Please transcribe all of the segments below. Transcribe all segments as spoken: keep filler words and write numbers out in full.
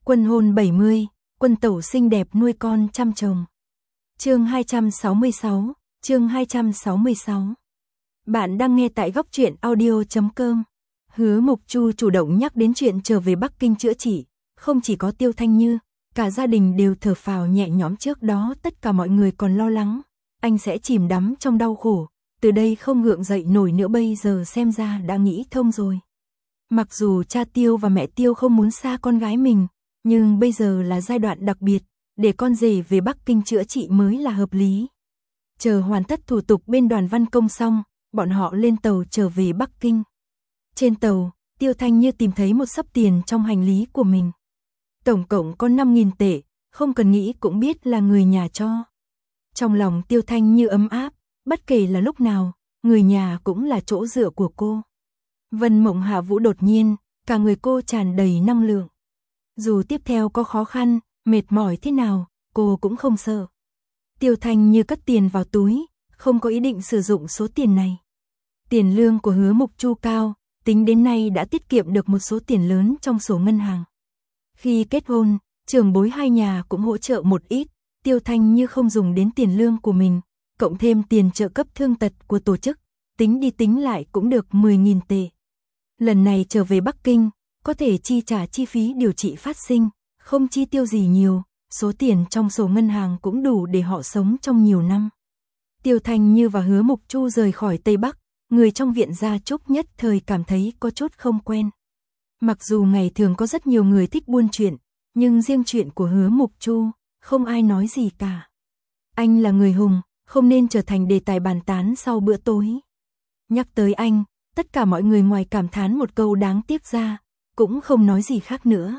Quân hôn bảy mươi, quân tẩu xinh đẹp nuôi con chăm chồng. Chương hai trăm sáu mươi sáu, chương hai trăm sáu mươi sáu. Bạn đang nghe tại góc truyện audio chấm com. Hứa Mộc Chu chủ động nhắc đến chuyện trở về Bắc Kinh chữa trị, không chỉ có Tiêu Thanh Như, cả gia đình đều thở phào nhẹ nhõm. Trước đó tất cả mọi người còn lo lắng, anh sẽ chìm đắm trong đau khổ, từ đây không gượng dậy nổi nữa, bây giờ xem ra đã nghĩ thông rồi. Mặc dù cha Tiêu và mẹ Tiêu không muốn xa con gái mình, nhưng bây giờ là giai đoạn đặc biệt, để con rể về Bắc Kinh chữa trị mới là hợp lý. Chờ hoàn tất thủ tục bên Đoàn Văn Công xong, bọn họ lên tàu trở về Bắc Kinh. Trên tàu, Tiêu Thanh Như tìm thấy một xấp tiền trong hành lý của mình. Tổng cộng có năm nghìn tệ, không cần nghĩ cũng biết là người nhà cho. Trong lòng Tiêu Thanh Như ấm áp, bất kể là lúc nào, người nhà cũng là chỗ dựa của cô. Vân Mộng Hạ Vũ đột nhiên, cả người cô tràn đầy năng lượng. Dù tiếp theo có khó khăn, mệt mỏi thế nào, cô cũng không sợ. Tiêu Thanh Như cất tiền vào túi, không có ý định sử dụng số tiền này. Tiền lương của Hứa Mộc Chu cao, tính đến nay đã tiết kiệm được một số tiền lớn trong sổ ngân hàng. Khi kết hôn, trưởng bối hai nhà cũng hỗ trợ một ít, Tiêu Thanh Như không dùng đến tiền lương của mình, cộng thêm tiền trợ cấp thương tật của tổ chức, tính đi tính lại cũng được mười nghìn tệ. Lần này trở về Bắc Kinh, có thể chi trả chi phí điều trị phát sinh, không chi tiêu gì nhiều, số tiền trong sổ ngân hàng cũng đủ để họ sống trong nhiều năm. Tiêu Thanh Như và Hứa Mộc Chu rời khỏi Tây Bắc, người trong viện gia chúc nhất thời cảm thấy có chút không quen. Mặc dù ngày thường có rất nhiều người thích buôn chuyện, nhưng riêng chuyện của Hứa Mộc Chu, không ai nói gì cả. Anh là người hùng, không nên trở thành đề tài bàn tán sau bữa tối. Nhắc tới anh, tất cả mọi người ngoài cảm thán một câu đáng tiếc ra, cũng không nói gì khác nữa.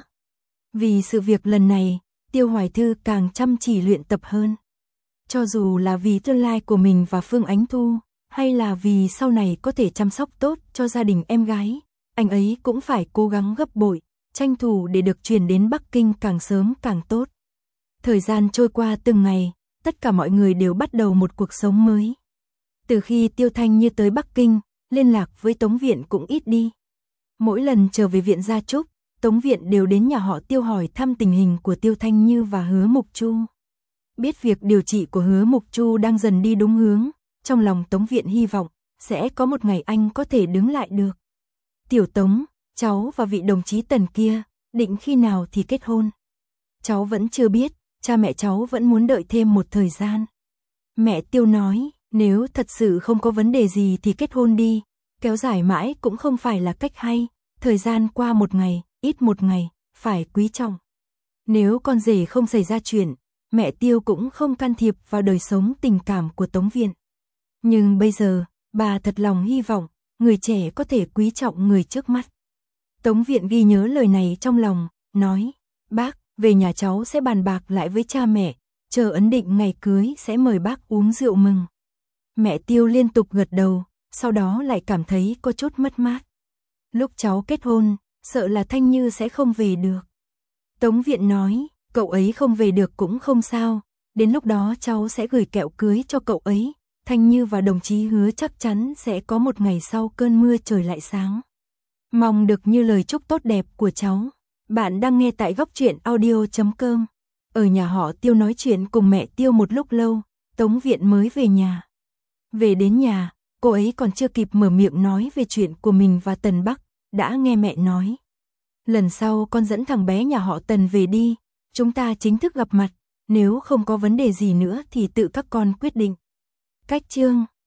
Vì sự việc lần này, Tiêu Hoài Thư càng chăm chỉ luyện tập hơn. Cho dù là vì tương lai của mình và Phương Ánh Thu, hay là vì sau này có thể chăm sóc tốt cho gia đình em gái, anh ấy cũng phải cố gắng gấp bội, tranh thủ để được chuyển đến Bắc Kinh càng sớm càng tốt. Thời gian trôi qua từng ngày, tất cả mọi người đều bắt đầu một cuộc sống mới. Từ khi Tiêu Thanh Như tới Bắc Kinh, liên lạc với Tống Viện cũng ít đi. Mỗi lần trở về viện gia trúc, Tống Viện đều đến nhà họ Tiêu hỏi thăm tình hình của Tiêu Thanh Như và Hứa Mộc Chu. Biết việc điều trị của Hứa Mộc Chu đang dần đi đúng hướng, trong lòng Tống Viện hy vọng sẽ có một ngày anh có thể đứng lại được. Tiểu Tống, cháu và vị đồng chí Tần kia, định khi nào thì kết hôn? Cháu vẫn chưa biết, cha mẹ cháu vẫn muốn đợi thêm một thời gian. Mẹ Tiêu nói, nếu thật sự không có vấn đề gì thì kết hôn đi, kéo dài mãi cũng không phải là cách hay, thời gian qua một ngày, ít một ngày, phải quý trọng. Nếu con rể không xảy ra chuyện, mẹ Tiêu cũng không can thiệp vào đời sống tình cảm của Tống Viện. Nhưng bây giờ, bà thật lòng hy vọng, người trẻ có thể quý trọng người trước mắt. Tống Viện ghi nhớ lời này trong lòng, nói, bác, về nhà cháu sẽ bàn bạc lại với cha mẹ, chờ ấn định ngày cưới sẽ mời bác uống rượu mừng. Mẹ Tiêu liên tục gật đầu, sau đó lại cảm thấy có chút mất mát. Lúc cháu kết hôn, sợ là Thanh Như sẽ không về được. Tống Viện nói, cậu ấy không về được cũng không sao, đến lúc đó cháu sẽ gửi kẹo cưới cho cậu ấy. Thanh Như và đồng chí Hứa chắc chắn sẽ có một ngày sau cơn mưa trời lại sáng. Mong được như lời chúc tốt đẹp của cháu. Bạn đang nghe tại góc truyện audio chấm com. Ở nhà họ Tiêu nói chuyện cùng mẹ Tiêu một lúc lâu, Tống Viện mới về nhà. Về đến nhà, cô ấy còn chưa kịp mở miệng nói về chuyện của mình và Tần Bắc, đã nghe mẹ nói. Lần sau con dẫn thằng bé nhà họ Tần về đi, chúng ta chính thức gặp mặt, nếu không có vấn đề gì nữa thì tự các con quyết định. Cách chương